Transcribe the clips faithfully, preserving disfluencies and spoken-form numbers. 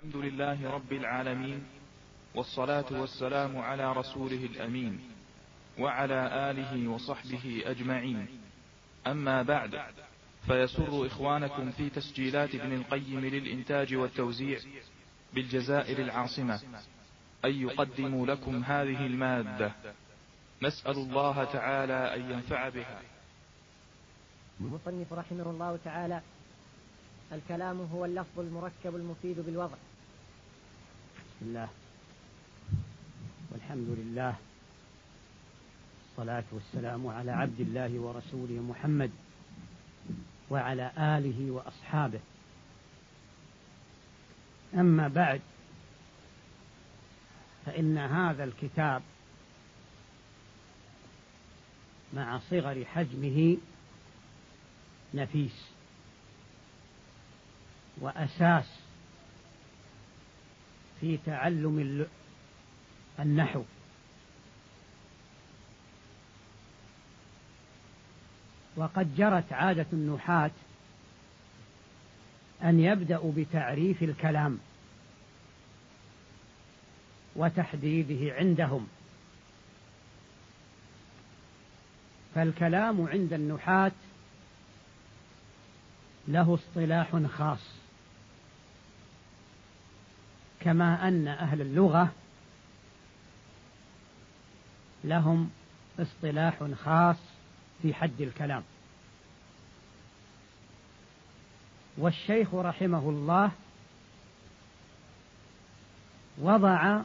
الحمد لله رب العالمين، والصلاة والسلام على رسوله الأمين وعلى آله وصحبه أجمعين. أما بعد، فيسر إخوانكم في تسجيلات ابن القيم للإنتاج والتوزيع بالجزائر العاصمة أن يقدموا لكم هذه المادة. نسأل الله تعالى أن ينفع بها. المصنف رحمه الله تعالى: الكلام هو اللفظ المركب المفيد بالوضع. بسم الله والحمد لله، الصلاة والسلام على عبد الله ورسوله محمد وعلى آله وأصحابه. أما بعد، فإن هذا الكتاب مع صغر حجمه نفيس وأساس في تعلم النحو، وقد جرت عادة النحاة أن يبدأوا بتعريف الكلام وتحديده عندهم. فالكلام عند النحاة له اصطلاح خاص، كما أن أهل اللغة لهم اصطلاح خاص في حد الكلام. والشيخ رحمه الله وضع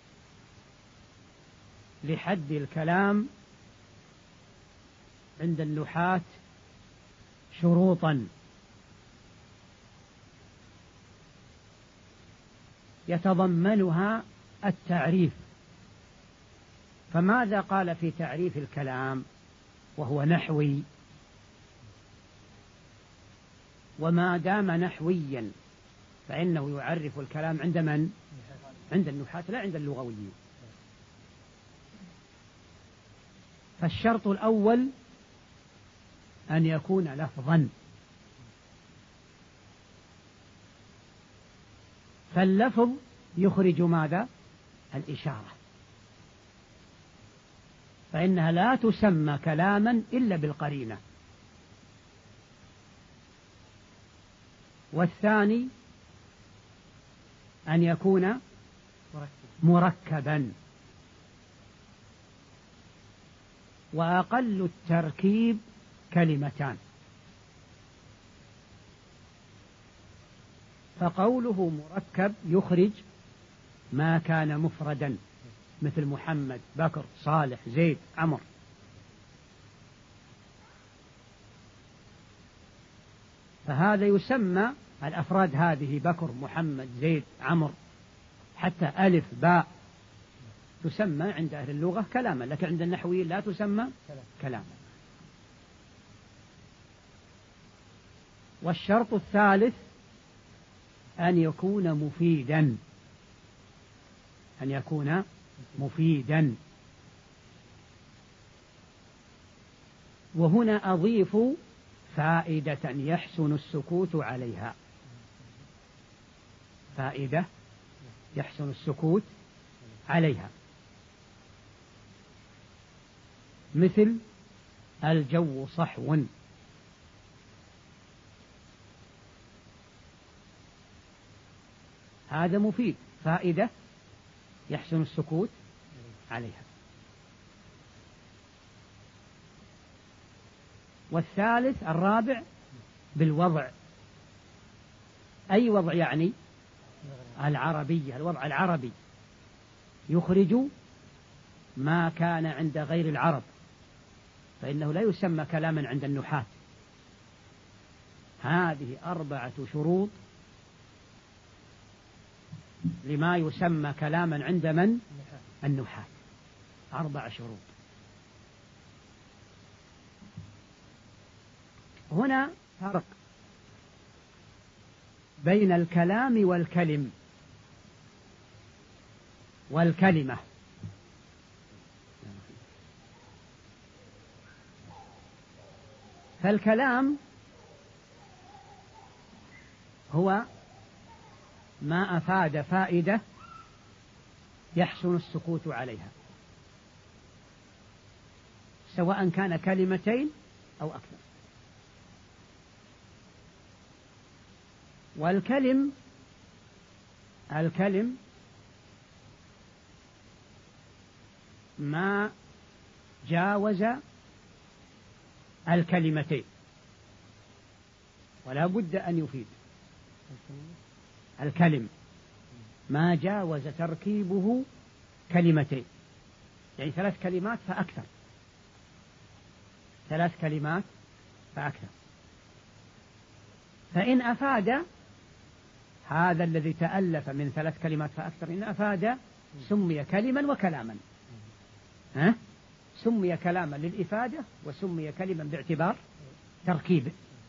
لحد الكلام عند النحاة شروطا يتضمنها التعريف. فماذا قال في تعريف الكلام وهو نحوي؟ وما دام نحويا فإنه يعرف الكلام عند من؟ عند النحاة، لا عند اللغويين. فالشرط الأول أن يكون لفظا، فاللفظ يخرج ماذا؟ الإشارة، فإنها لا تسمى كلاما إلا بالقرينة. والثاني أن يكون مركبا، وأقل التركيب كلمتان. فقوله مركب يخرج ما كان مفردا، مثل محمد، بكر، صالح، زيد، عمر. فهذا يسمى الأفراد هذه بكر، محمد، زيد، عمر، حتى ألف باء تسمى عند أهل اللغة كلاما، لكن عند النحويين لا تسمى كلاما. والشرط الثالث أن يكون مفيدا، أن يكون مفيدا. وهنا أضيف فائدة يحسن السكوت عليها، فائدة يحسن السكوت عليها، مثل الجو صحو. هذا مفيد، فائدة يحسن السكوت عليها. والثالث الرابع بالوضع. أي وضع يعني؟ العربية، الوضع العربي يخرج ما كان عند غير العرب، فإنه لا يسمى كلاما عند النحاة. هذه أربعة شروط لما يسمى كلاما عند من؟ النحاة. أربع شروط. هنا فرق بين الكلام والكلم والكلمة. فالكلام هو ما أفاد فائدة يحسن السكوت عليها، سواء كان كلمتين أو أكثر. والكلم الكلم ما جاوز الكلمتين ولا بد أن يفيد. الكلم ما جاوز تركيبه كلمتين، يعني ثلاث كلمات فأكثر، ثلاث كلمات فأكثر. فإن أفاد هذا الذي تألف من ثلاث كلمات فأكثر، إن أفاد سمي كلما وكلاما، ها؟ سمي كلاما للإفادة وسمي كلما باعتبار تركيبه.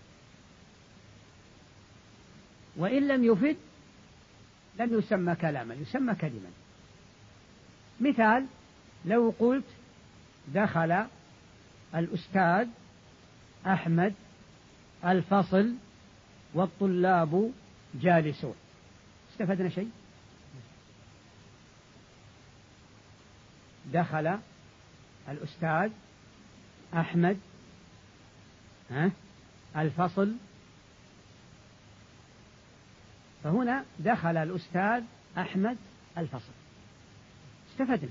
وإن لم يفد لم يسمى كلاما، يسمى كلما. مثال: لو قلت دخل الأستاذ أحمد الفصل والطلاب جالسون، استفدنا شيء؟ دخل الأستاذ أحمد ها الفصل، فهنا دخل الأستاذ أحمد الفصل، استفدنا،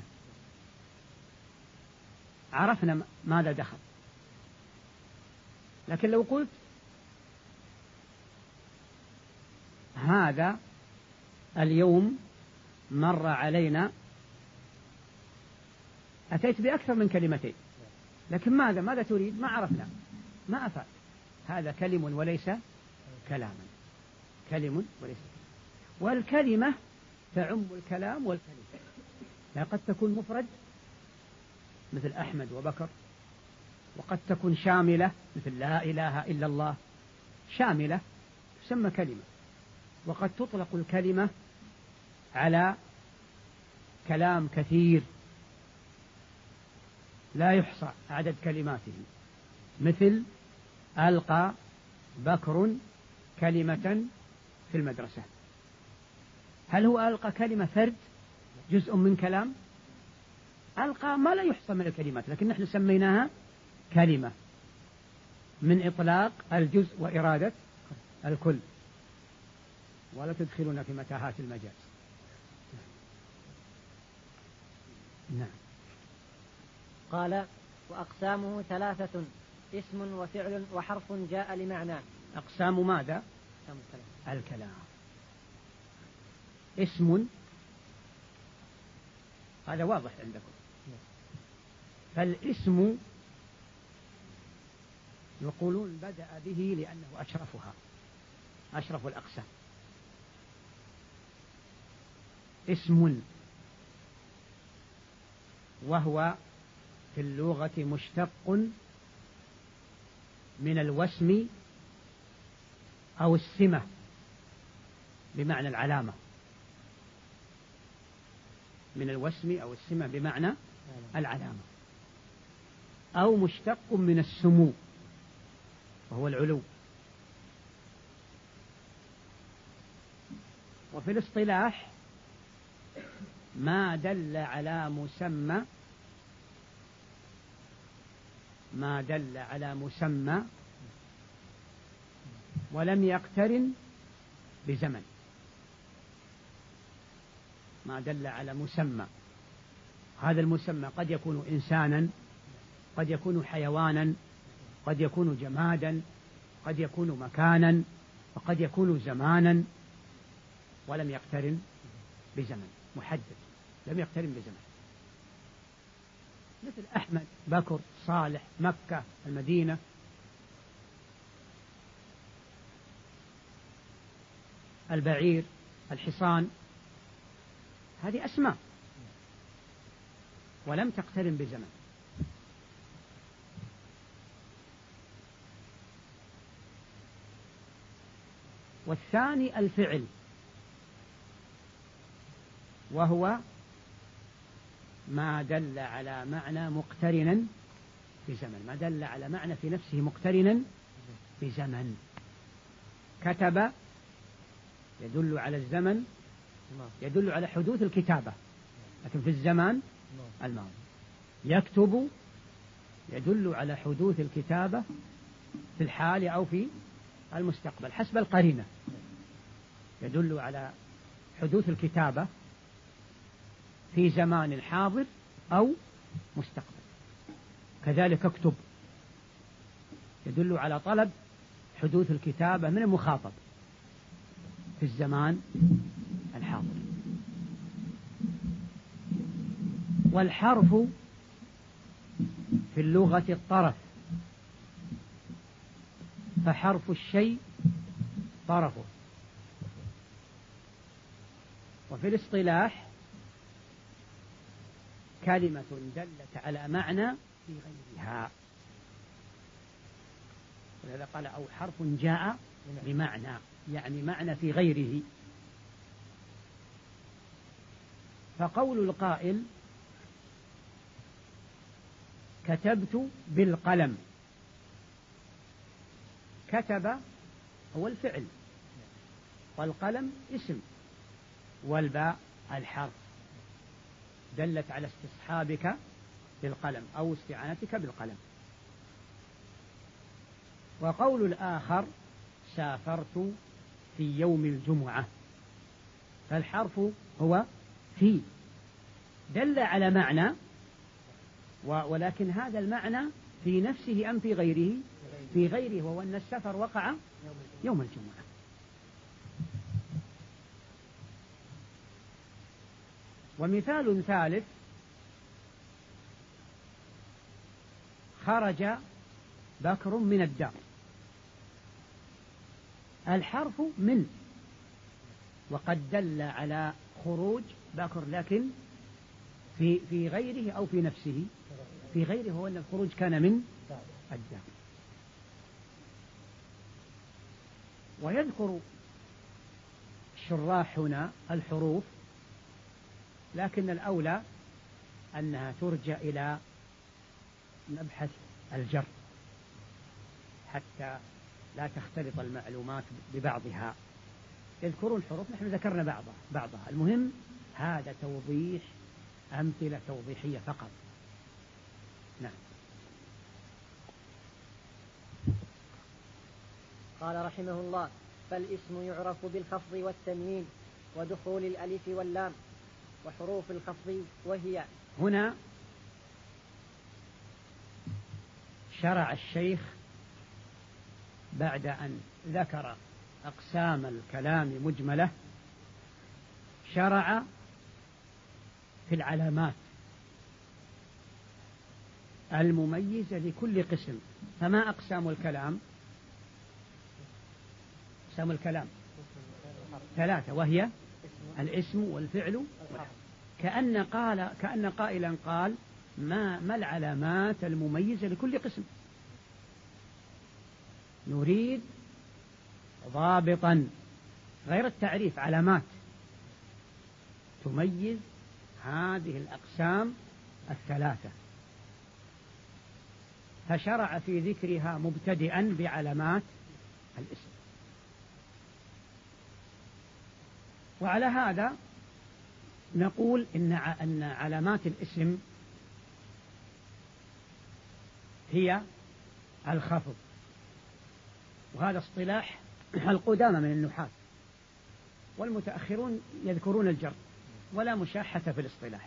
عرفنا ماذا دخل. لكن لو قلت هذا اليوم مر علينا، أتيت بأكثر من كلمتين، لكن ماذا ماذا تريد؟ ما عرفنا، ما أفاد. هذا كلم وليس كلاما، كلم وليس. والكلمة تعم الكلام والكلمة، لا قد تكون مفرد مثل أحمد وبكر، وقد تكون شاملة مثل لا إله إلا الله، شاملة تسمى كلمة. وقد تطلق الكلمة على كلام كثير لا يحصى عدد كلماته، مثل ألقى بكر كلمة في المدرسة. هل هو ألقى كلمة فرد جزء من كلام؟ ألقى ما لا يحصى من الكلمات، لكن نحن سميناها كلمة من إطلاق الجزء وإرادة الكل. ولا تدخلنا في متاهات المجاز. نعم. قال: وأقسامه ثلاثة: اسم وفعل وحرف جاء لمعنى. أقسام ماذا؟ الكلام. اسم، هذا واضح عندكم. فالاسم يقولون بدأ به لأنه أشرفها، أشرف الأقسام. اسم، وهو في اللغة مشتق من الوسم أو السمة بمعنى العلامة، من الوسم أو السمة بمعنى العلامة، أو مشتق من السمو وهو العلو. وفي الاصطلاح ما دل على مسمى، ما دل على مسمى ولم يقترن بزمن. ما دل على مسمى، هذا المسمى قد يكون إنسانا، قد يكون حيوانا، قد يكون جمادا، قد يكون مكانا، وقد يكون زمانا، ولم يقترن بزمن محدد، لم يقترن بزمن. مثل أحمد، بكر، صالح، مكة، المدينة. البعير، الحصان، هذه أسماء ولم تقترن بزمن. والثاني الفعل، وهو ما دل على معنى مقترنا بزمن، ما دل على معنى في نفسه مقترنا بزمن. كتب يدل على الزمن، يدل على حدوث الكتابة، لكن في الزمان الماضي. يكتب يدل على حدوث الكتابة في الحال أو في المستقبل حسب القرينة، يدل على حدوث الكتابة في زمان حاضر أو مستقبل. كذلك اكتب يدل على طلب حدوث الكتابة من المخاطب في الزمان الحاضر. والحرف في اللغة الطرف، فحرف الشيء طرفه. وفي الاصطلاح كلمة دلت على معنى في غيرها، ولهذا قال أو حرف جاء بمعنى، يعني معنى في غيره. فقول القائل كتبت بالقلم، كتب هو الفعل، والقلم اسم، والباء الحرف دلت على استصحابك بالقلم أو استعانتك بالقلم. وقول الآخر سافرت في يوم الجمعة، فالحرف هو في، دل على معنى، ولكن هذا المعنى في نفسه أم في غيره؟ في غيره، وهو أن السفر وقع يوم الجمعة. ومثال ثالث خرج بكر من الدار، الحرف من، وقد دل على خروج بكر، لكن في في غيره أو في نفسه؟ في غيره، هو أن الخروج كان من الدار. ويذكر الشراح هنا الحروف، لكن الأولى أنها ترجع إلى مبحث الجر حتى لا تختلط المعلومات ببعضها. يذكرون الحروف، نحن ذكرنا بعضها بعضها المهم هذا توضيح، أمثلة توضيحية فقط. نعم. قال رحمه الله: فالاسم يعرف بالخفض والتنوين ودخول الألف واللام وحروف الخفض، وهي. هنا شرع الشيخ بعد أن ذكر أقسام الكلام مجملة، شرع في العلامات المميزة لكل قسم. فما أقسام الكلام؟ أقسام الكلام ثلاثة، وهي الاسم والفعل والحرف. كأن قال كأن قائلا قال ما ما العلامات المميزة لكل قسم؟ نريد ضابطا غير التعريف، علامات تميز هذه الأقسام الثلاثة. فشرع في ذكرها مبتدئا بعلامات الاسم. وعلى هذا نقول إن أن علامات الاسم هي الخفض، وهذا اصطلاح القدامى من النحاة، والمتأخرون يذكرون الجر، ولا مشاحة في الاصطلاح.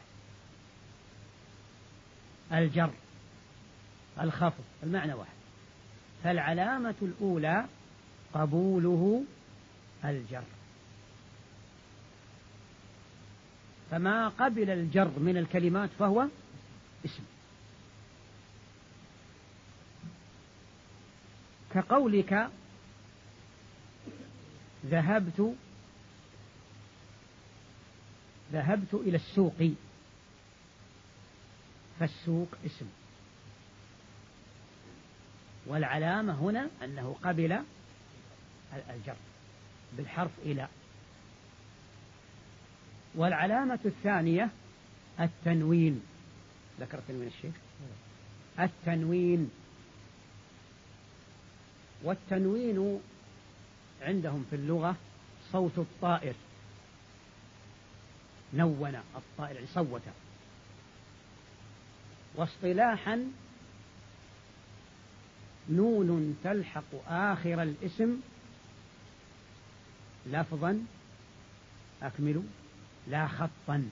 الجر الخفض المعنى واحد. فالعلامة الأولى قبوله الجر، فما قبل الجر من الكلمات فهو اسم. كقولك ذهبت ذهبت إلى السوق، فالسوق اسم، والعلامة هنا أنه قبل الجر بالحرف إلى. والعلامة الثانية التنوين، ذكر تنوين الشيخ، التنوين. والتنوين عندهم في اللغة صوت الطائر، نون الطائر صوت. واصطلاحا نون تلحق آخر الاسم لفظا، أكملوا، لا خطا.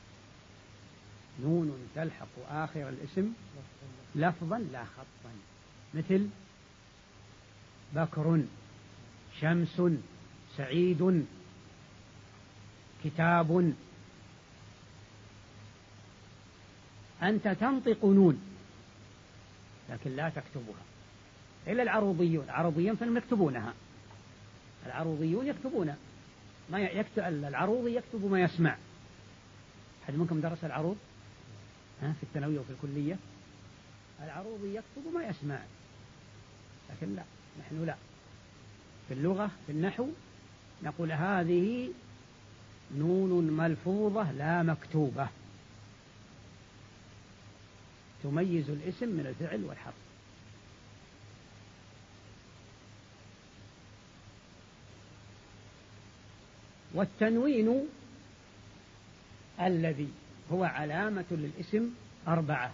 نون تلحق آخر الاسم لفظا لا خطا، مثل بكر، شمس، سعيد، كتاب. أنت تنطق نون لكن لا تكتبها إلا العروضيون. العروضيون فهم يكتبونها، العروضيون يكتبون ما يكتب، العروضي يكتب ما يسمع. أحد منكم درس العروض ها في الثانوية وفي الكلية؟ العروضي يكتب ما يسمع، لكن لا، نحن لا. في اللغة في النحو نقول هذه نون ملفوظة لا مكتوبة، تميز الاسم من الفعل والحرف. والتنوين الذي هو علامة للاسم أربعة: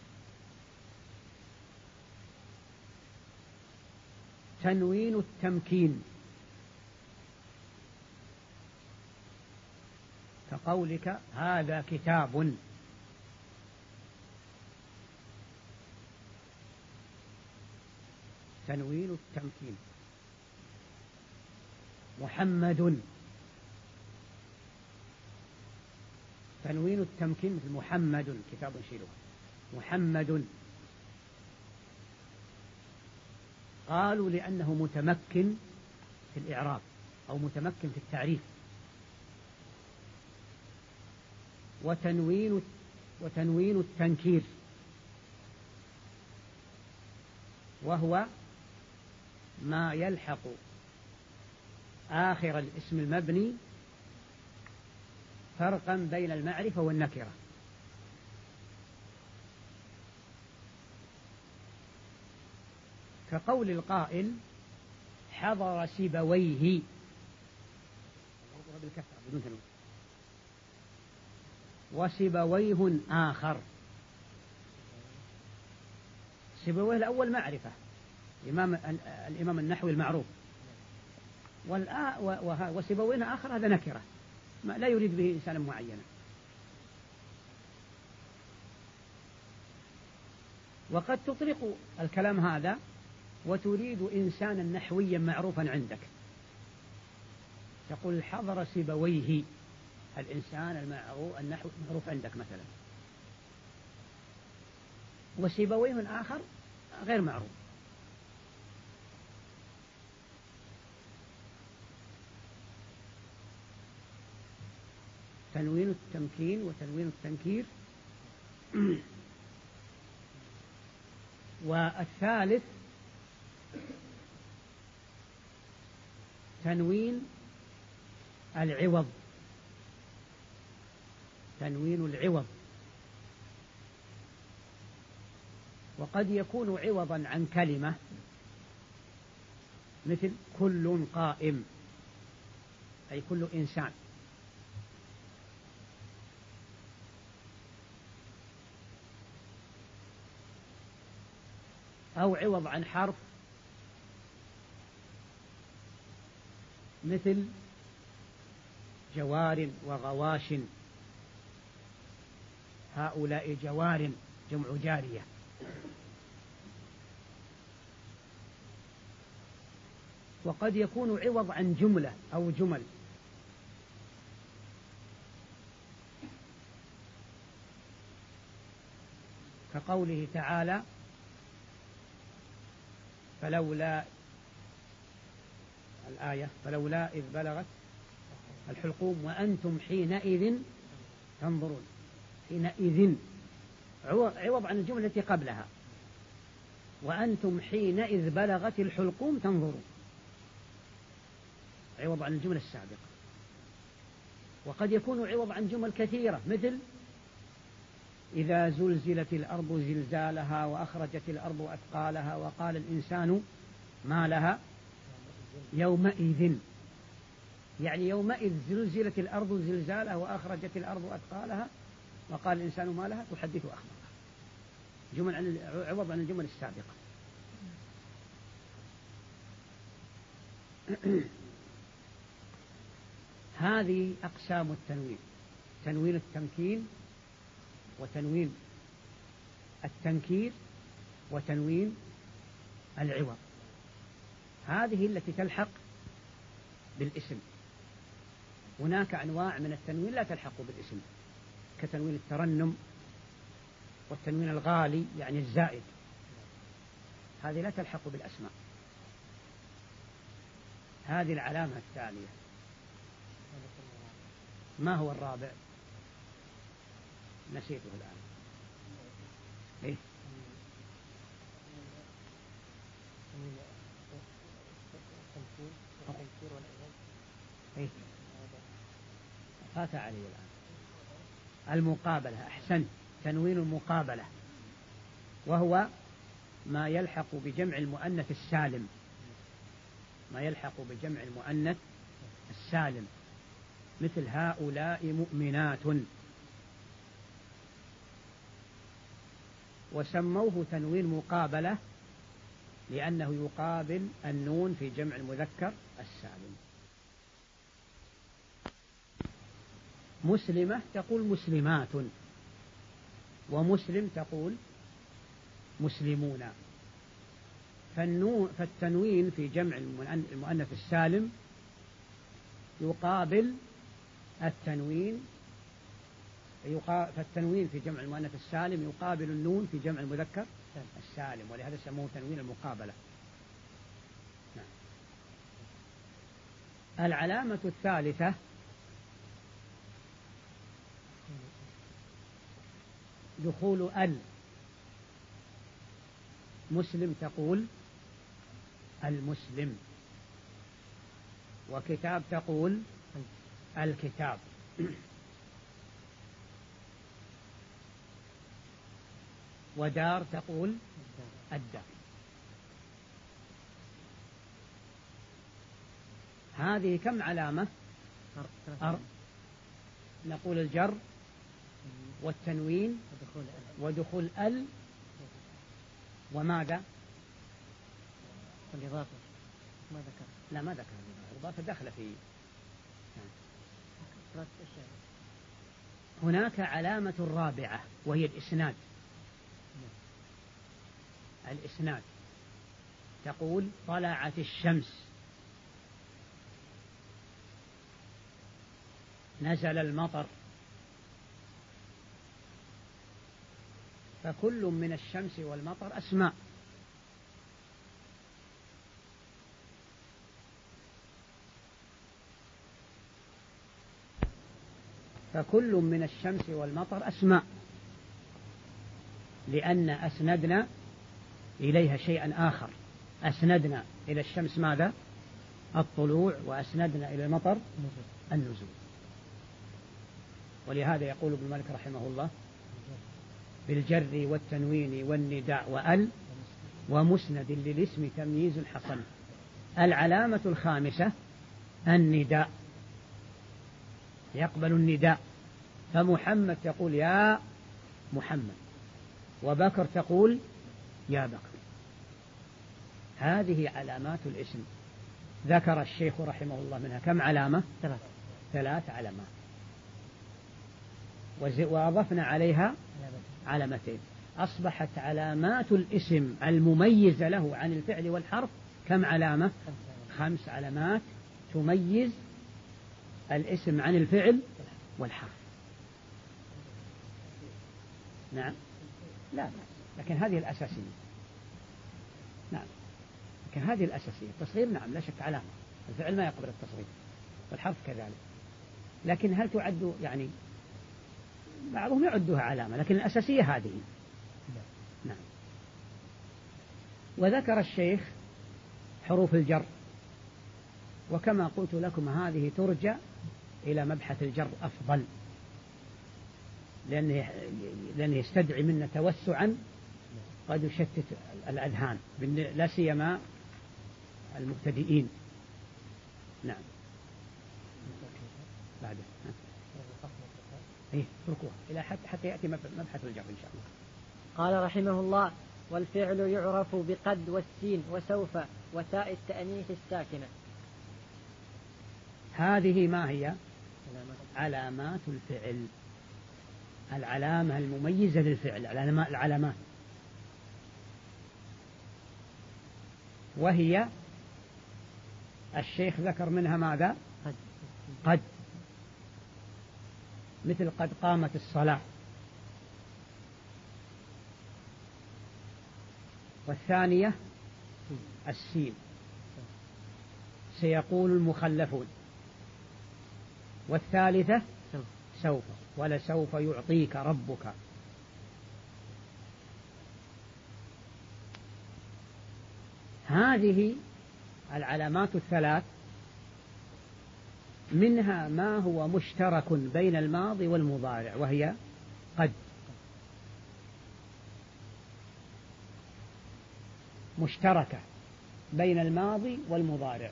تنوين التمكين، كقولك هذا كتاب. تنوين التمكين. محمد، تنوين التمكين مثل محمد، كتاب شيلوه، محمد. قالوا لأنه متمكن في الإعراب أو متمكن في التعريف. وتنوين وتنوين التنكير، وهو ما يلحق آخر الاسم المبني فرقا بين المعرفة والنكرة. كقول القائل حضر سيبويه، وسيبويه آخر. سيبويه الأول معرفة، الإمام, الإمام النحوي المعروف، وسيبويه آخر هذا نكرة ما لا يريد به إنسانا معينا. وقد تطلق الكلام هذا وتريد إنسانا نحويا معروفا عندك، تقول حضر سيبويه، الإنسان المعروف النحو معروف عندك مثلا، وسيبويه آخر غير معروف. تنوين التمكين وتنوين التنكير. والثالث تنوين العوض، تنوين العوض. وقد يكون عوضا عن كلمة، مثل كل قائم، أي كل إنسان. أو عوض عن حرف، مثل جوار وغواش، هؤلاء جوار جمع جارية. وقد يكون عوض عن جملة أو جمل، كقوله تعالى فلولا، الآية فلولا إذ بلغت الحلقوم وأنتم حينئذ تنظرون. حينئذ عوض عن الجملة التي قبلها، وأنتم حينئذ بلغت الحلقوم تنظرون، عوض عن الجملة السابقة. وقد يكون عوض عن جمل كثيرة، مثل إذا زلزلت الأرض زلزالها وأخرجت الأرض أثقالها وقال الإنسان ما لها يومئذ. يعني يومئذ زلزلت الأرض زلزالها وأخرجت الأرض أثقالها وقال الإنسان ما لها تحدث أخبارها. جمل عن عوض عن الجمل السابقة. هذه أقسام التنوين: تنوين التمكين، وتنوين التنكير، وتنوين العوض. هذه التي تلحق بالاسم. هناك أنواع من التنوين لا تلحق بالاسم، كتنوين الترنم والتنوين الغالي يعني الزائد، هذه لا تلحق بالأسماء. هذه العلامة التالية. ما هو الرابع؟ نسيته الآن. إيه؟ إيه؟ فات علي الآن. المقابلة. أحسن، تنوين المقابلة، وهو ما يلحق بجمع المؤنث السالم، ما يلحق بجمع المؤنث السالم، مثل هؤلاء مؤمنات، وسموه تنوين مقابلة لأنه يقابل النون في جمع المذكر السالم. مسلمة تقول مسلمات، ومسلم تقول مسلمون. فالتنوين في جمع المؤنث السالم يقابل التنوين فالتنوين في جمع المؤنث السالم يقابل النون في جمع المذكر السالم، ولهذا سموه تنوين المقابلة. نعم. العلامة الثالثة دخول ال. مسلم تقول المسلم، وكتاب تقول الكتاب. ودار تقول الدار. هذه كم علامة؟ أر... نقول الجر والتنوين ودخول ال، وماذا؟ الإضافة. ما ذكر. لا ما ذكر الإضافة، دخل في. هناك علامة رابعة وهي الإسناد. الإسناد تقول طلعت الشمس، نزل المطر. فكل من الشمس والمطر أسماء. فكل من الشمس والمطر أسماء، لأن أسندنا إليها شيئا آخر. أسندنا إلى الشمس ماذا؟ الطلوع، وأسندنا إلى المطر النزول. ولهذا يقول ابن مالك رحمه الله: بالجر والتنوين والنداء وأل ومسند للاسم تمييز حصل. العلامة الخامسة النداء، يقبل النداء. فمحمد تقول يا محمد، وبكر تقول يا بكر. هذه علامات الاسم. ذكر الشيخ رحمه الله منها كم علامة؟ ثلاث ثلاث علامات، وأضفنا عليها علامتين. أصبحت علامات الاسم المميزة له عن الفعل والحرف كم علامة؟ خمس علامات تميز الاسم عن الفعل والحرف. نعم، لا لكن هذه الأساسية. نعم، لكن هذه الأساسية. التصغير نعم لا شك علامة، الفعل ما يقبل التصغير، والحرف كذلك. لكن هل تعد يعني بعضهم يعدها علامة، لكن الأساسية هذه. نعم. وذكر الشيخ حروف الجر، وكما قلت لكم هذه ترجع إلى مبحث الجر أفضل، لأنه, لأنه يستدعي منا توسعا قد يشتت الأذهان، لا سيما المبتدئين. نعم. بعده. إيه اتركوها إلى حتى حتى يأتي مبحث الجر إن شاء الله. قال رحمه الله: والفعل يعرف بقد والسين وسوف وتاء التأنيث الساكنة. هذه ما هي؟ علامات الفعل، العلامة المميزة للفعل، العلامات، وهي الشيخ ذكر منها ماذا؟ قد, قد. مثل قد قامت الصلاة. والثانية السين، سيقول المخلفون. والثالثة سوف، ولسوف يعطيك ربك. هذه العلامات الثلاث منها ما هو مشترك بين الماضي والمضارع، وهي قد، مشتركة بين الماضي والمضارع،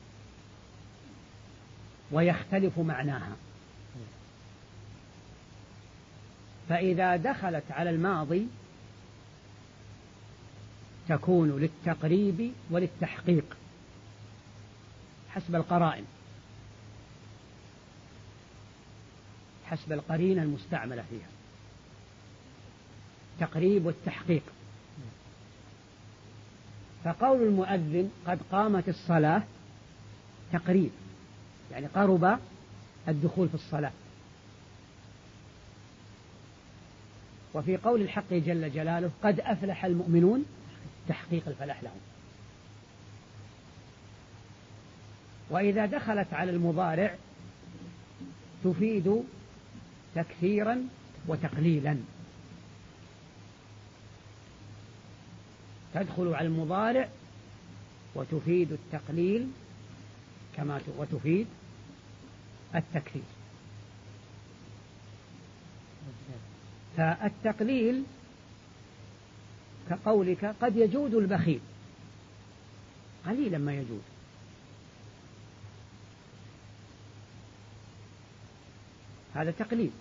ويختلف معناها. فإذا دخلت على الماضي تكون للتقريب وللتحقيق حسب القرائن، حسب القرينة المستعملة فيها، تقريب والتحقيق. فقول المؤذن قد قامت الصلاة تقريب، يعني قرب الدخول في الصلاة. وفي قول الحق جل جلاله قد أفلح المؤمنون، تحقيق الفلاح لهم. وإذا دخلت على المضارع تفيد تكثيرا وتقليلا، تدخل على المضارع وتفيد التقليل كما وتفيد التكثير. فالتقليل كقولك قد يجود البخيل، قليلا ما يجود. هذا تقليل.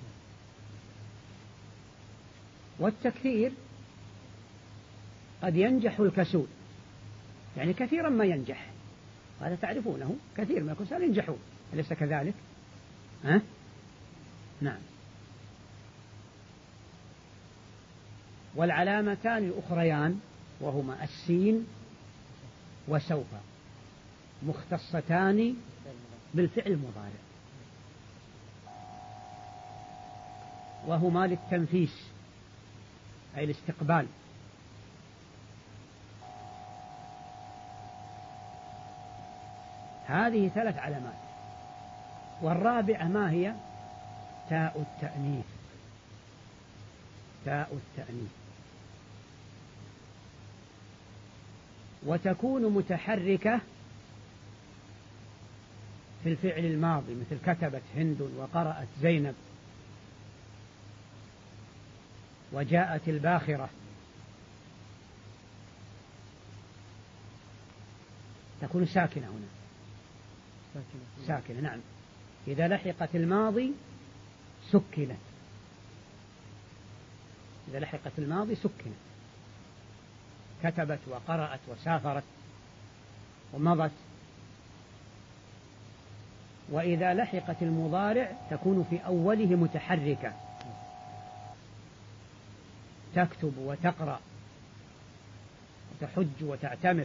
والتكثير قد ينجح الكسول، يعني كثيرا ما ينجح، هذا تعرفونه، كثير من الكسول ينجحون، أليس كذلك؟ ها؟ نعم. والعلامتان الأخريان وهما السين وسوف مختصتان بالفعل المضارع، وهما للتنفيس أي الاستقبال. هذه ثلاث علامات. والرابعة ما هي؟ تاء التأنيث، تاء التأنيث، وتكون متحركة في الفعل الماضي، مثل كتبت هند وقرأت زينب وجاءت الباخرة. تكون ساكنة هنا، ساكنة نعم. إذا لحقت الماضي سكنت، إذا لحقت الماضي سكنت، كتبت وقرأت وسافرت ومضت. وإذا لحقت المضارع تكون في أوله متحركة، تكتب وتقرأ وتحج وتعتمر.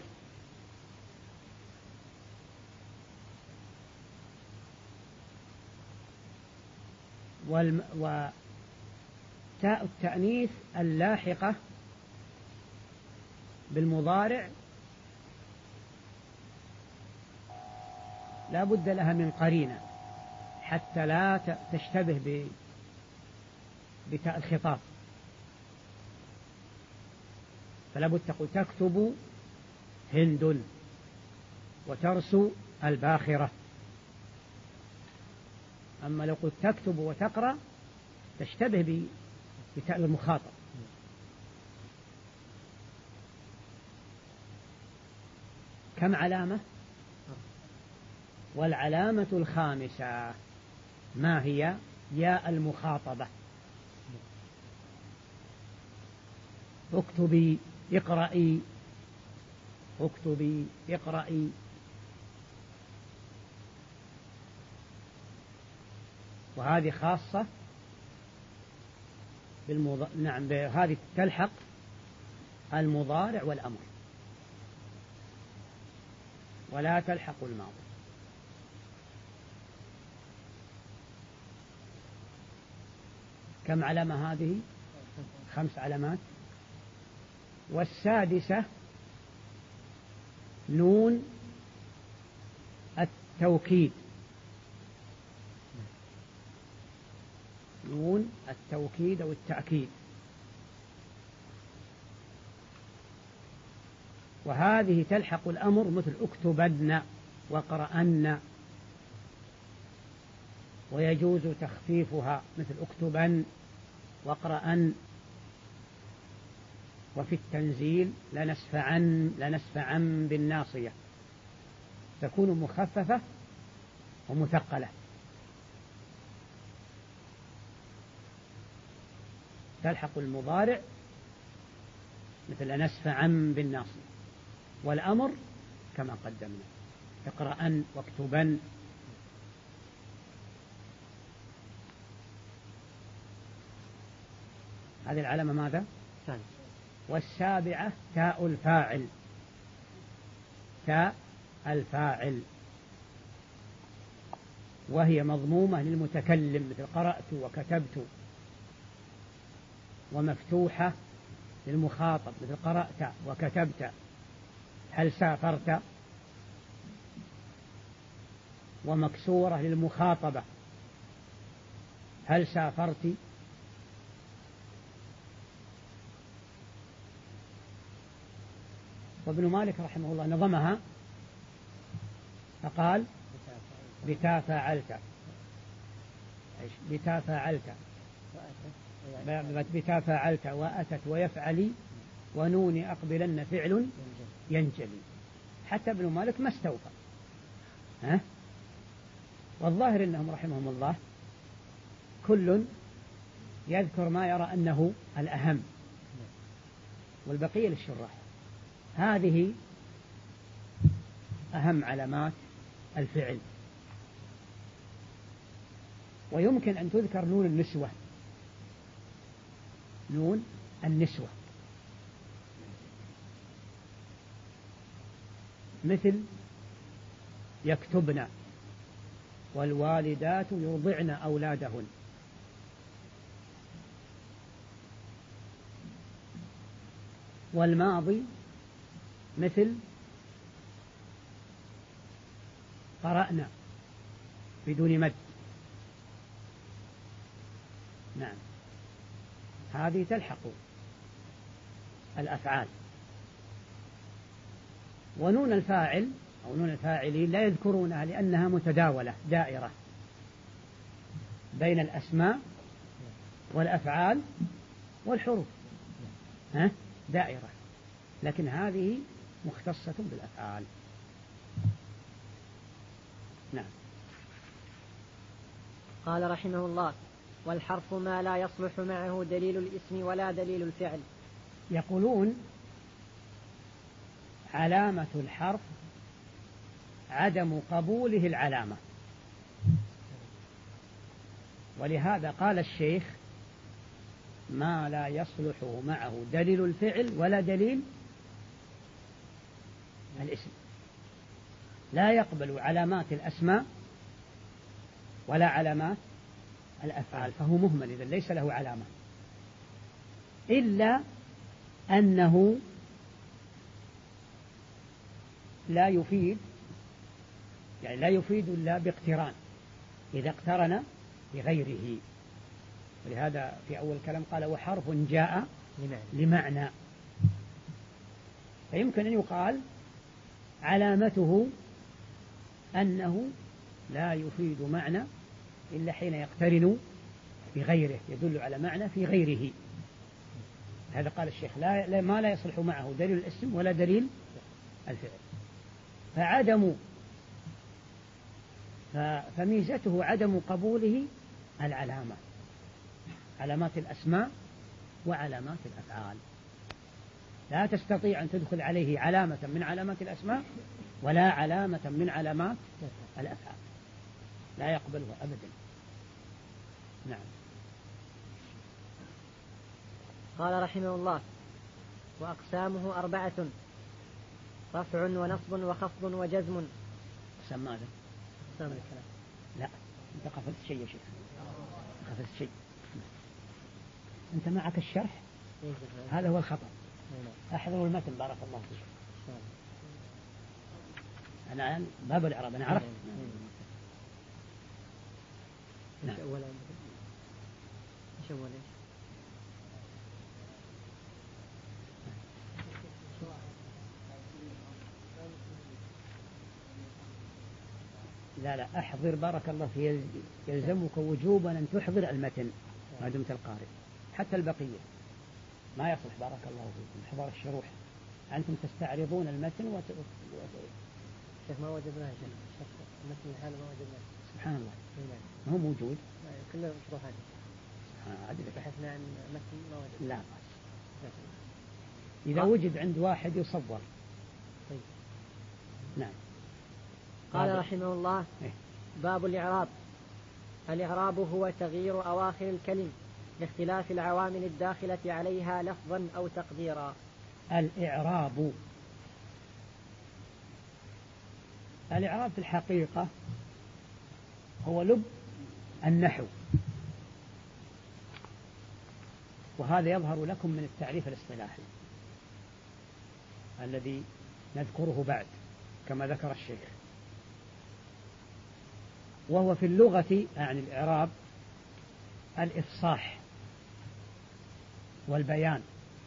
والم... وتاء التأنيث اللاحقة بالمضارع لا بد لها من قرينة حتى لا تشتبه ب... بتاء الخطاب. فلا بد تقول تكتب هند وترسو الباخرة. أما لو قلت تكتب وتقرأ تشتبه بتاء المخاطب. كم علامة؟ والعلامة الخامسة ما هي ياء المخاطبة. اكتبي، اقرأي، اكتبي، اقرأي. وهذه خاصة بالمض... نعم هذه تلحق المضارع والأمر ولا تلحق الماضي. كم علامة هذه؟ خمس علامات. والسادسة نون التوكيد، نون التوكيد أو التأكيد، وهذه تلحق الأمر مثل اكتبن وقرأن، ويجوز تخفيفها مثل اكتبن وقرأن. وفي التنزيل لنسفعن لنسفعن بالناصية تكون مخففة ومثقلة، تلحق المضارع مثل لنسفعن بالناصية، والأمر كما قدمنا اقرأن واكتبن. هذه العلامة ماذا؟ ثاني. والسابعة تاء الفاعل، تاء الفاعل، وهي مضمومة للمتكلم مثل قرأت وكتبت، ومفتوحة للمخاطب مثل قرأت وكتبت، هل سافرت، ومكسورة للمخاطبة هل سافرت. وابن مالك رحمه الله نظمها فقال بتا فعلت، بتا فعلت بتا فعلت وأتت ويفعلي ونون أقبلن فعل ينجلي. حتى ابن مالك ما استوفى، ها؟ والظاهر إنهم رحمهم الله كل يذكر ما يرى أنه الأهم، والبقية للشراح. هذه أهم علامات الفعل. ويمكن أن تذكر نون النسوة، نون النسوة مثل يكتبن والوالدات يرضعن أولادهن. والماضي مثل قرأنا بدون مد. نعم، هذه تلحق الأفعال. ونون الفاعل أو نون الفاعلين لا يذكرونها لأنها متداولة دائرة بين الأسماء والأفعال والحروف، ها؟ دائرة، لكن هذه مختصة بالأفعال. نعم. قال رحمه الله: والحرف ما لا يصلح معه دليل الاسم ولا دليل الفعل. يقولون علامة الحرف عدم قبوله العلامة، ولهذا قال الشيخ ما لا يصلح معه دليل الفعل ولا دليل الاسم، لا يقبل علامات الأسماء ولا علامات الأفعال، فهو مهمل إذا ليس له علامة، إلا أنه لا يفيد، يعني لا يفيد إلا باقتران إذا اقترن بغيره. ولهذا في أول كلام قال وحرف جاء لمعنى، فيمكن أن يقال علامته أنه لا يفيد معنى إلا حين يقترن بغيره، يدل على معنى في غيره. هذا قال الشيخ لا ما لا يصلح معه دليل الاسم ولا دليل الفعل. فعدم فميزته عدم قبوله العلامة، علامات الأسماء وعلامات الأفعال. لا تستطيع أن تدخل عليه علامة من علامات الأسماء ولا علامة من علامات الأفعال، لا يقبله أبدا. نعم. قال رحمه الله: وأقسامه أربعة: رفع ونصب وخفض وجزم. أقسام ماذا؟ أقسام الكلام. لا، أنت قفلت شيء يا شيخ، قفلت شيء. أنت معك الشرح، هذا هو الخطأ. أحضروا المتن بارك الله فيك. أنا الآن باب الإعراب أنا عرفت. نعم. إيش أولا؟ إيش أولا؟ لا لا أحضر بارك الله فيك، يلزمك وجوبا أن تحضر المتن ما دمت القارئ، حتى البقية ما يصلح بارك الله فيكم حضر الشروح. أنتم تستعرضون المتن وت... شيخ ما وجدناه شيخ، المتن الحالة ما وجدناه. سبحان الله. ما هو موجود كله شروحات. عدل بحثنا عن متن ما وجدناه. لا إذا وجد عند واحد يصور. طيب. نعم. قال رحمه الله: إيه؟ باب الإعراب. الإعراب هو تغيير أواخر الكلم لاختلاف العوامل الداخلة عليها لفظا أو تقديرا. الإعراب الإعراب في الحقيقة هو لب النحو، وهذا يظهر لكم من التعريف الاصطلاحي الذي نذكره بعد كما ذكر الشيخ. وهو في اللغة يعني الإعراب الإفصاح والبيان،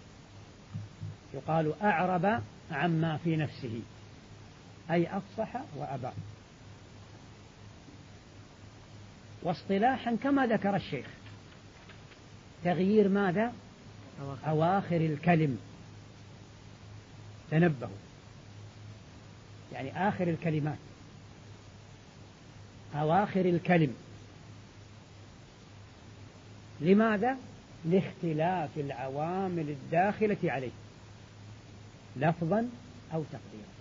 يقال أعرب عما في نفسه أي أفصح وأبى. واصطلاحا كما ذكر الشيخ تغيير ماذا؟ أواخر الكلم. تنبهوا، يعني آخر الكلمات، أواخر الكلم. لماذا؟ لاختلاف العوامل الداخلة عليه لفظا أو تقديرا.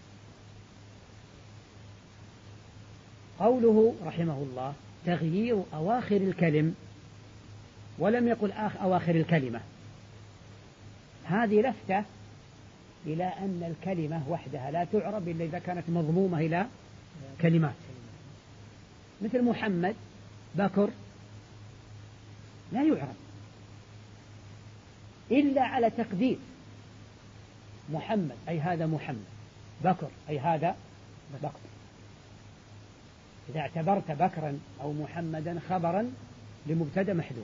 قوله رحمه الله تغيير أواخر الكلم، ولم يقل آخ أواخر الكلمة، هذه لفتة إلى أن الكلمة وحدها لا تعرب إلا إذا كانت مضمومة إلى كلمات، مثل محمد بكر لا يعرب إلا على تقدير محمد أي هذا محمد، بكر أي هذا بكر. إذا اعتبرت بكرا أو محمدا خبرا لمبتدأ محذوف.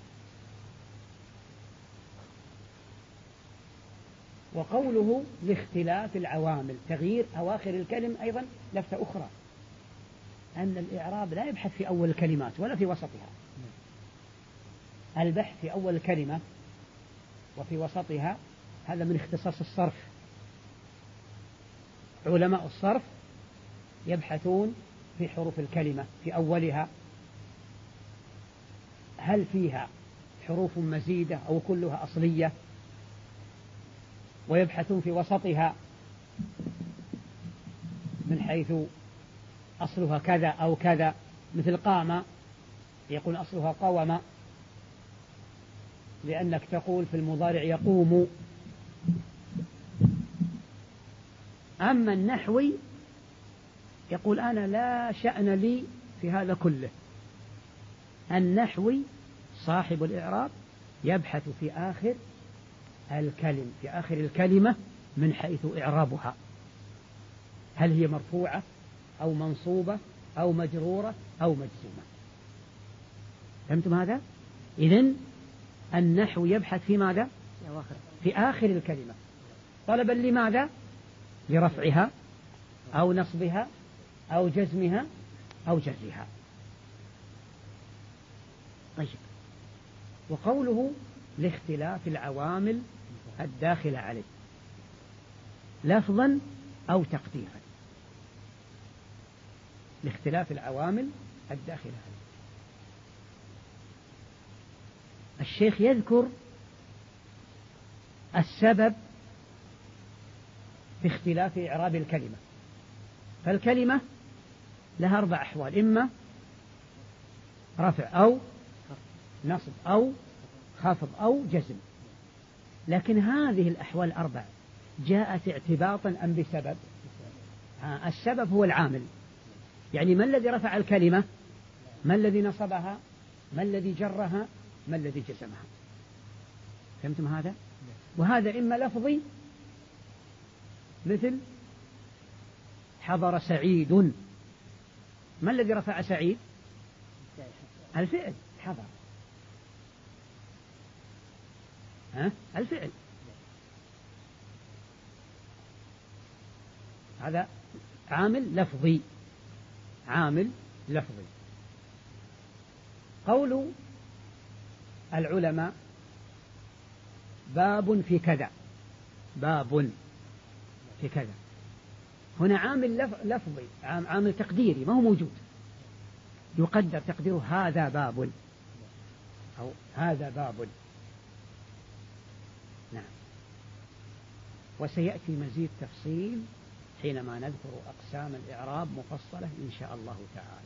وقوله لاختلاف العوامل تغيير أواخر الكلم أيضا لفتة أخرى، أن الإعراب لا يبحث في أول الكلمات ولا في وسطها، البحث في أول الكلمة وفي وسطها هذا من اختصاص الصرف. علماء الصرف يبحثون في حروف الكلمة في أولها هل فيها حروف مزيدة أو كلها أصلية، ويبحثون في وسطها من حيث أصلها كذا أو كذا، مثل قام يقول أصلها قوم، لأنك تقول في المضارع يقوم. أما النحوي يقول أنا لا شأن لي في هذا كله. النحوي صاحب الإعراب يبحث في آخر الكلم في آخر الكلمة من حيث إعرابها، هل هي مرفوعة أو منصوبة أو مجرورة أو مجزومة. فهمتم هذا؟ إذن النحو يبحث في ماذا؟ في آخر الكلمة طلبا لماذا؟ لرفعها أو نصبها أو جزمها أو جرها. طيب. وقوله لاختلاف العوامل الداخلة عليه لفظا أو تقديرا. لاختلاف العوامل الداخلة عليه. الشيخ يذكر السبب في اختلاف إعراب الكلمة. فالكلمة لها أربع أحوال: إما رفع أو نصب أو خفض أو جزم. لكن هذه الأحوال الأربع جاءت اعتباطا أم بسبب؟ السبب هو العامل، يعني ما الذي رفع الكلمة، ما الذي نصبها، ما الذي جرها، ما الذي جزمها. فهمتم هذا؟ وهذا إما لفظي مثل حضر سعيد. ما الذي رفع سعيد؟ الفعل حضر، ها؟ الفعل. هذا عامل لفظي، عامل لفظي. قول العلماء باب في كذا، باب في كذا، هنا عامل لفظي، عامل تقديري ما هو موجود، يقدر تقديره هذا باب أو هذا باب. نعم. وسيأتي مزيد تفصيل حينما نذكر أقسام الإعراب مفصلة إن شاء الله تعالى.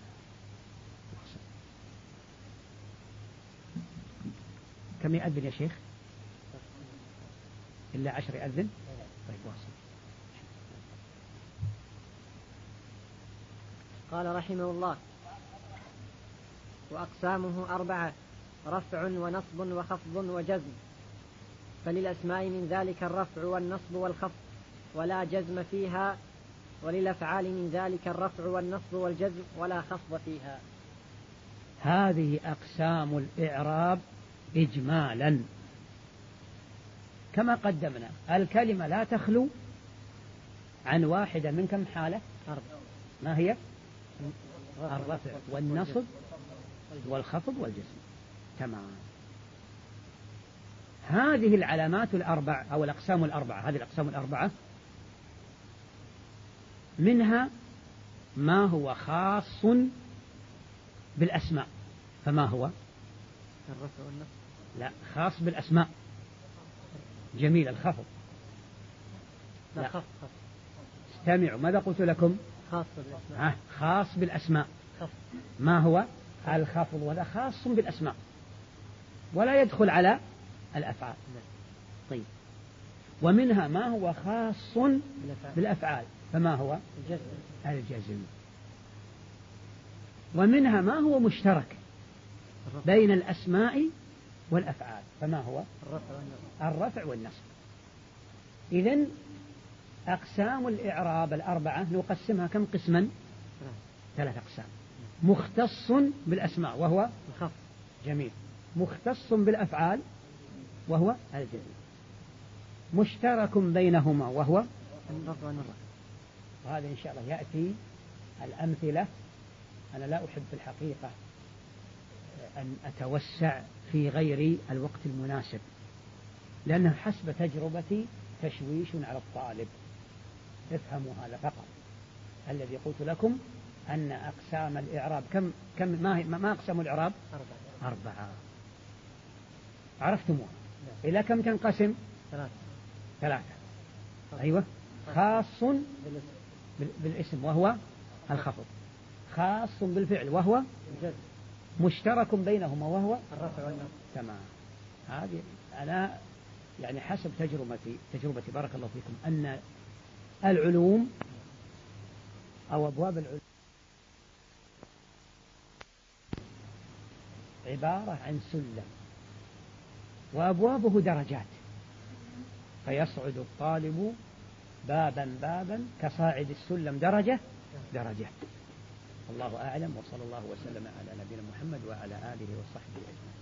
كم يأذن يا شيخ؟ إلا عشر يأذن؟ طيب واصل. قال رحمه الله: وأقسامه أربعة: رفع ونصب وخفض وجزم. فللأسماء من ذلك الرفع والنصب والخفض ولا جزم فيها، وللأفعال من ذلك الرفع والنصب والجزم ولا خفض فيها. هذه أقسام الإعراب إجمالا كما قدمنا. الكلمة لا تخلو عن واحدة من كم حالة؟ أربع. ما هي؟ الرفع والنصب والخفض والجزم. تمام. هذه العلامات الأربع أو الأقسام الأربعة، هذه الأقسام الأربعة منها ما هو خاص بالأسماء. فما هو؟ الرفع والنصب. لا، خاص بالأسماء. جميل. الخفض. لا, لا. خفض. استمعوا ماذا قلت لكم؟ خاص بالأسماء. ها. خاص بالأسماء. خفض. ما هو؟ الخفض، وهذا خاص بالأسماء ولا يدخل على الأفعال. طيب. ومنها ما هو خاص بالأفعال. فما هو؟ الجزم. الجزم. ومنها ما هو مشترك بين الأسماء والأفعال. فما هو؟ الرفع والنصب. الرفع والنصب. إذن أقسام الإعراب الأربعة نقسمها كم قسما؟ ثلاث أقسام. مختص بالأسماء وهو الخفض. جميل. مختص بالأفعال وهو الجزم. مشترك بينهما وهو الرفع والنصب. وهذا إن شاء الله يأتي الأمثلة. أنا لا أحب في الحقيقة أن أتوسع في غير الوقت المناسب، لأنه حسب تجربتي تشويش على الطالب. افهموا هذا فقط. الذي قلت لكم أن أقسام الإعراب كم كم ما ما أقسام الإعراب؟ أربعة. أربعة. عرفتموها؟ إلى كم تنقسم؟ ثلاثة. ثلاثة. أيوة. خاص بالاسم وهو الخفض، خاص بالفعل وهو الجزم، مشترك بينهما وهو الرفع والنصب. تمام. هذه أنا يعني حسب تجربتي تجربتي بارك الله فيكم أن العلوم أو أبواب العلوم عبارة عن سلم وأبوابه درجات، فيصعد الطالب بابا بابا كصاعد السلم درجة درجة. الله أعلم، وصلى الله وسلم على نبينا محمد وعلى آله وصحبه أجمعين.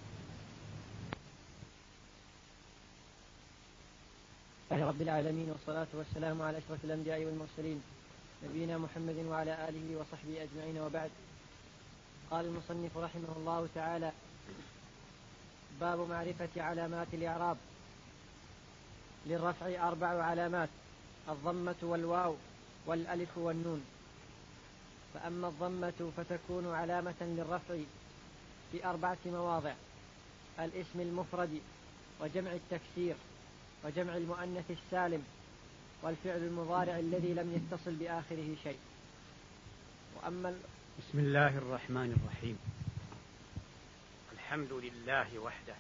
رب العالمين، والصلاة والسلام على أشرف الأنبياء والمرسلين نبينا محمد وعلى آله وصحبه أجمعين، وبعد. قال المصنف رحمه الله تعالى: باب معرفة علامات الإعراب. للرفع أربع علامات: الضمة والواو والألف والنون. فأما الضمة فتكون علامة للرفع في أربعة مواضع: الاسم المفرد، وجمع التكسير، وجمع المؤنث السالم، والفعل المضارع الذي لم يتصل بآخره شيء. وأما بسم الله الرحمن الرحيم. الحمد لله وحده،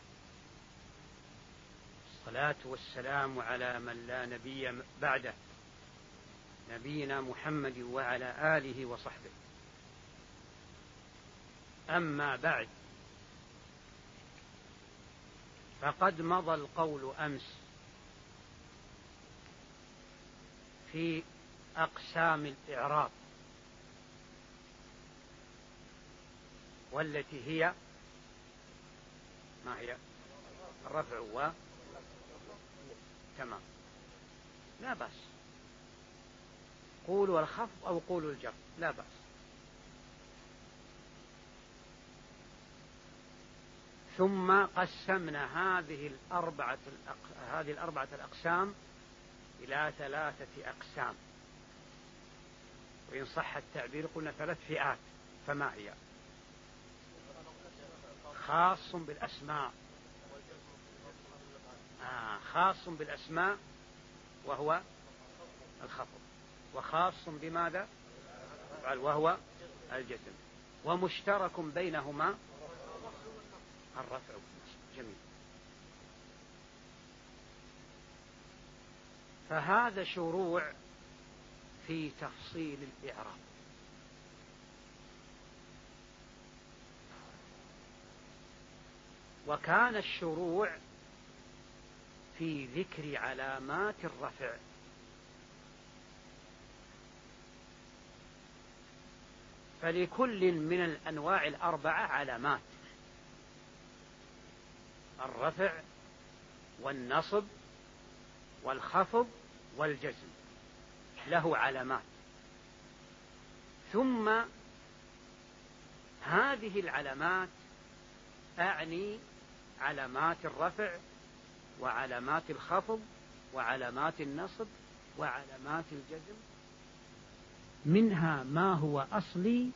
الصلاة والسلام على من لا نبي بعده، نبينا محمد وعلى آله وصحبه. أما بعد، فقد مضى القول أمس في أقسام الإعراب، والتي هي ما هي؟ الرفع و تمام، لا بأس، قولوا الخفض أو قولوا الجر، لا بأس. ثم قسمنا هذه الأربعة الأق... هذه الأربعة الأقسام إلى ثلاثة أقسام، وإن صح التعبير قلنا ثلاث فئات. فما هي؟ خاص بالأسماء، آه خاص بالأسماء وهو الخفض، وخاص بماذا؟ وهو الجزم، ومشترك بينهما الرفع. جميل. فهذا شروع في تفصيل الإعراب. وكان الشروع في ذكر علامات الرفع، فلكل من الأنواع الأربعة علامات: الرفع والنصب والخفض والجزم له علامات. ثم هذه العلامات أعني علامات الرفع وعلامات الخفض وعلامات النصب وعلامات الجزم، منها ما هو أصلي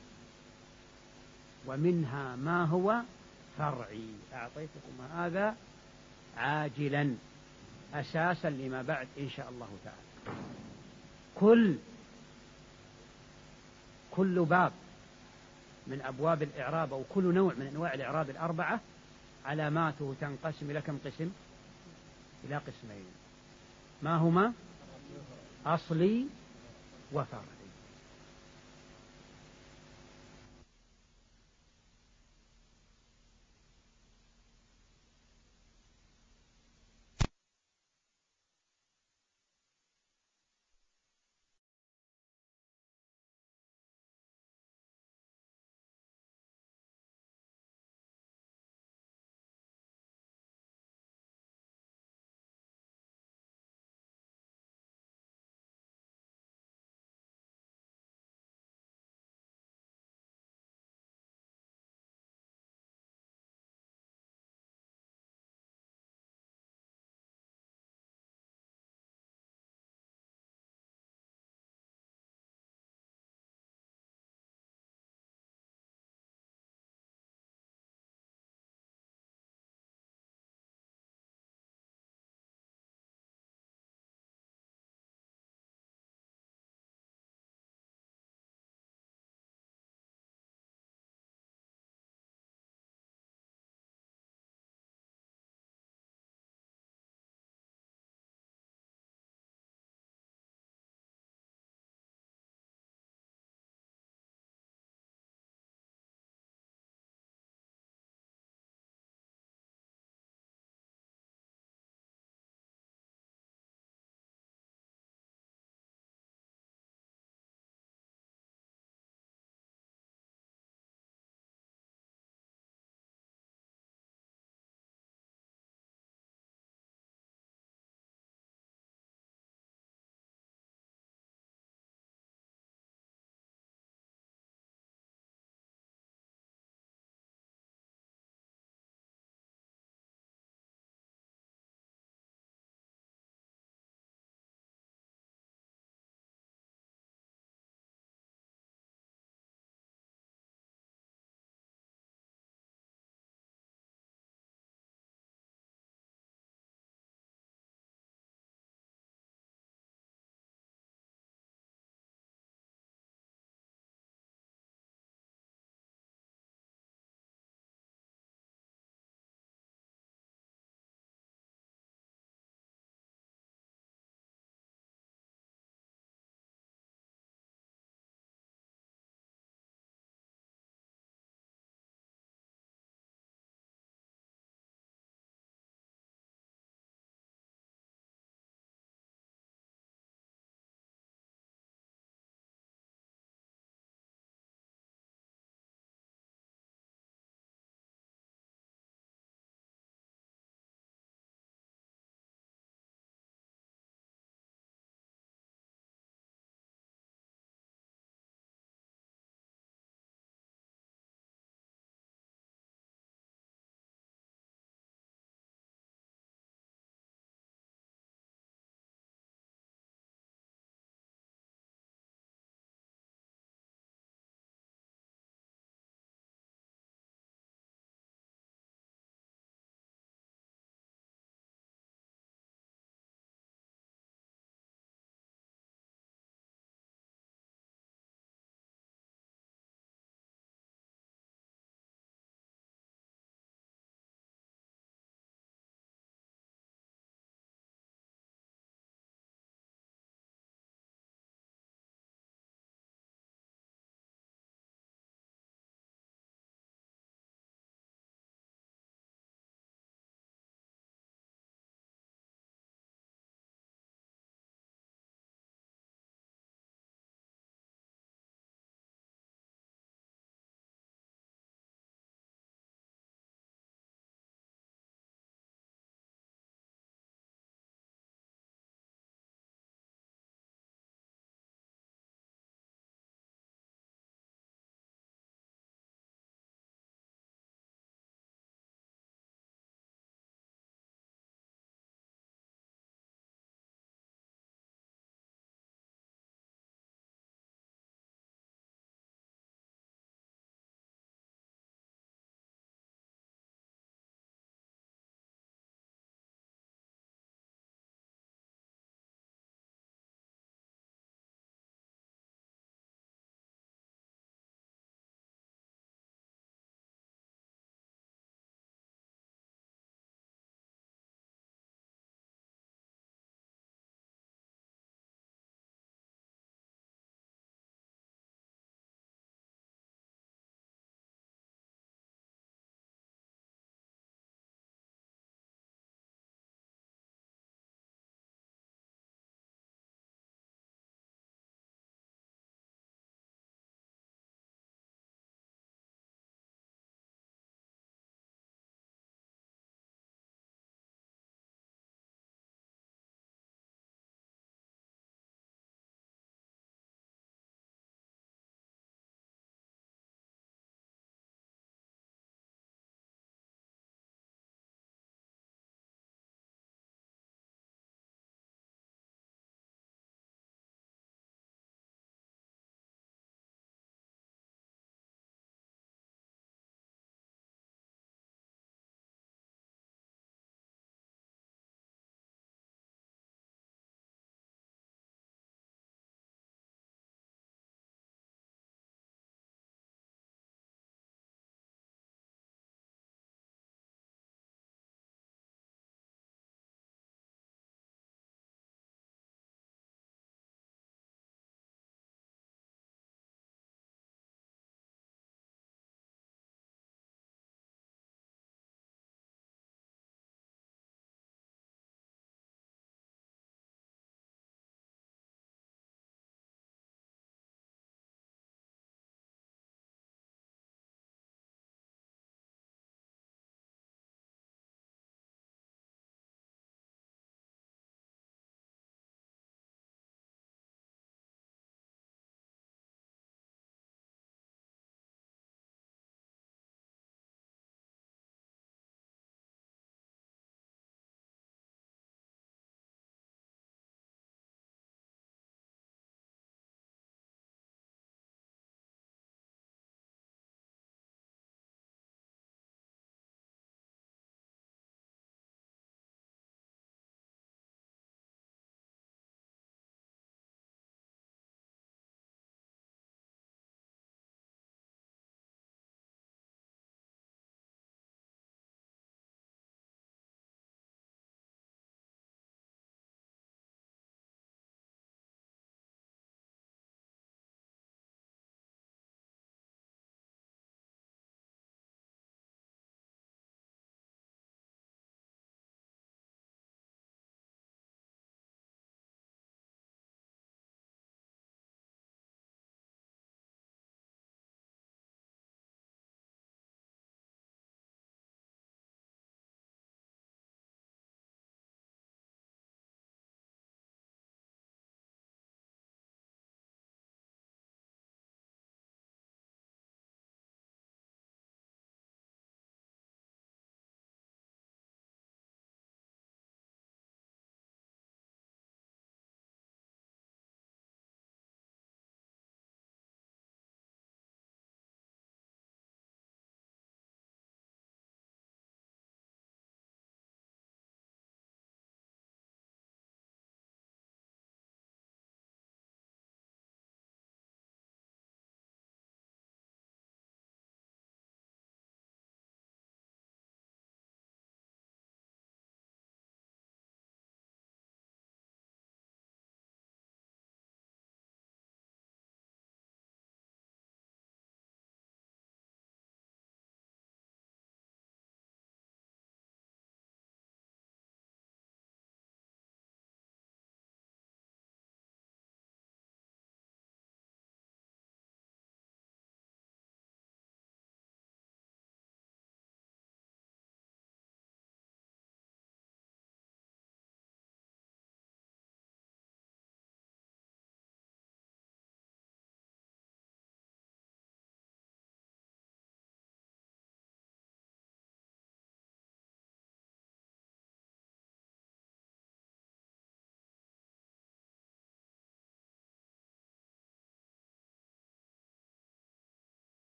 ومنها ما هو فرعي. أعطيتكم هذا عاجلا أساسا لما بعد إن شاء الله تعالى. كل كل باب من أبواب الإعراب أو كل نوع من أنواع الإعراب الأربعة علاماته تنقسم إلى كم قسم؟ إلى قسمين، ما هما؟ أصلي وفرعي.